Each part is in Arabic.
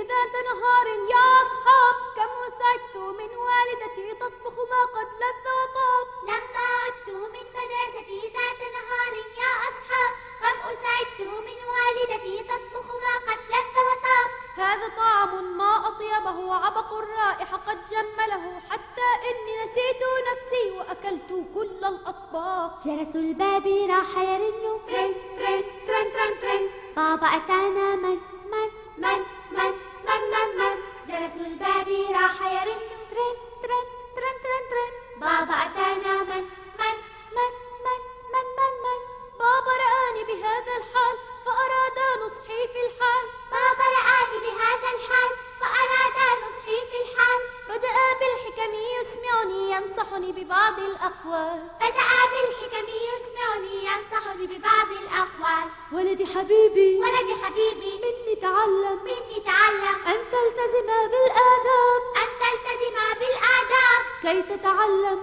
ذات نهار يا أصحاب كم وسعدت من والدتي تطبخ ما قد لذ وطاب. لما عدت من مدرستي ذات نهار يا أصحاب كم أسعدت من والدتي تطبخ ما قد لذ وطاب. هذا طعام ما أطيبه عبق الرائحة قد جمله حتى إني نسيت نفسي وأكلت كل الأطباق. جرس الباب راح يرن ترن ترن ترن ترن ترن. بابا أتانا من من من من من من من. جرس الباب راح يرن ترن ترن ترن ترن ترن. بابا أتانا من من من من من من من. بابا رآني بهذا الحال فأراد نصحي في الحال. بابا رآني بهذا الحال فأراد نصحي في الحال. بدأ بالحكم يسمعني ينصحني ببعض الأقوال. بدأ بالحكم يسمعني ينصحني ببعض الأقوال. ولدي حبيبي ولدي حبيبي مني تعلم مني تعلم أن تلتزم بالآداب. أن تلتزم بالآداب كي تتعلم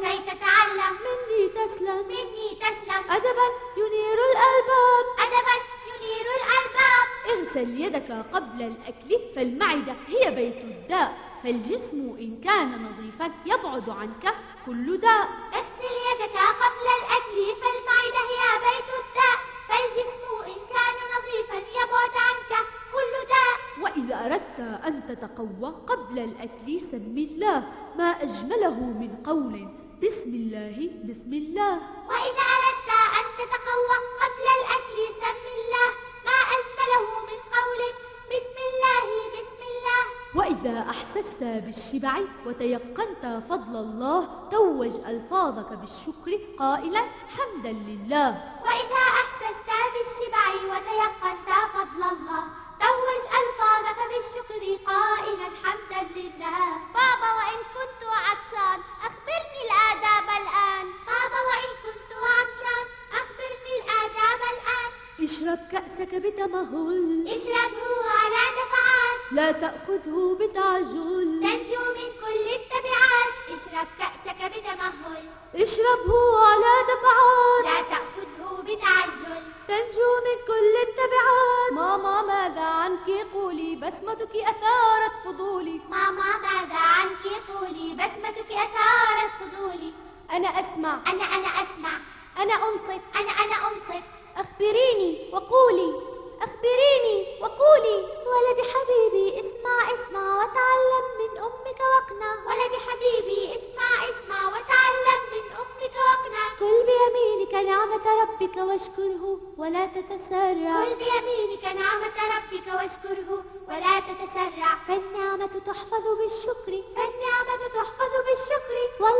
مني تسلم. مني تسلم أدبا ينير الألباب. أدبا ينير الألباب. اغسل يدك قبل الأكل فالمعدة هي بيت الداء. فالجسم إن كان نظيفا يبعد عنك كل داء. اغسل يدك قبل الأكل فالمعدة هي بيت الداء. فالجسم إن كان نظيفا يبعد عنك كل داء. وإذا أردت أن تتقوى قبل الأكل سم الله. ما أجمله من قول بسم الله بسم الله. وإذا أردت أن تتقوى قبل الأكل سم الله. ما أجمله من قول بسم الله بسم الله. وإذا أحسست بالشبع وتيقنت فضل الله توج ألفاظك بالشكر قائلا حمدا لله. وإذا أحسست بالشبع وتيقنت فضل الله توج ألفاظك بالشكر قائلا حمدا لله. بابا وإن كنت عطشان أخبرني الآداب الآن. بابا وإن كنت عطشان أخبرني الآداب الآن. اشرب كأسك بتمهل. اشربه على دفعات. لا تأخذه بتعجل. تنجو من كل التبعات. اشرب كأسك بتمهل. اشربه على دفعات. لا تأخذه بتعجل. تنجو من كل التبعات. ماما ماذا عنك قولي بسمتك أثارت فضولي. ماما ماذا عنك قولي بسمتك أثارت فضولي. أنا أسمع أنا أسمع. أنا أنصت أنا أنصت. أخبريني وقولي أخبريني وقولي. ولدي حبيبي اسمع وتعلم من أمك واقنع. ولدي حبيبي اسمع وتعلم من أمك واقنع. كل بيمينك نعمة ربك واشكره ولا تتسرع. كل بيمينك نعمة ربك واشكره ولا تتسرع. فالنعمة تحفظ بالشكر. فالنعمة تحفظ بالشكر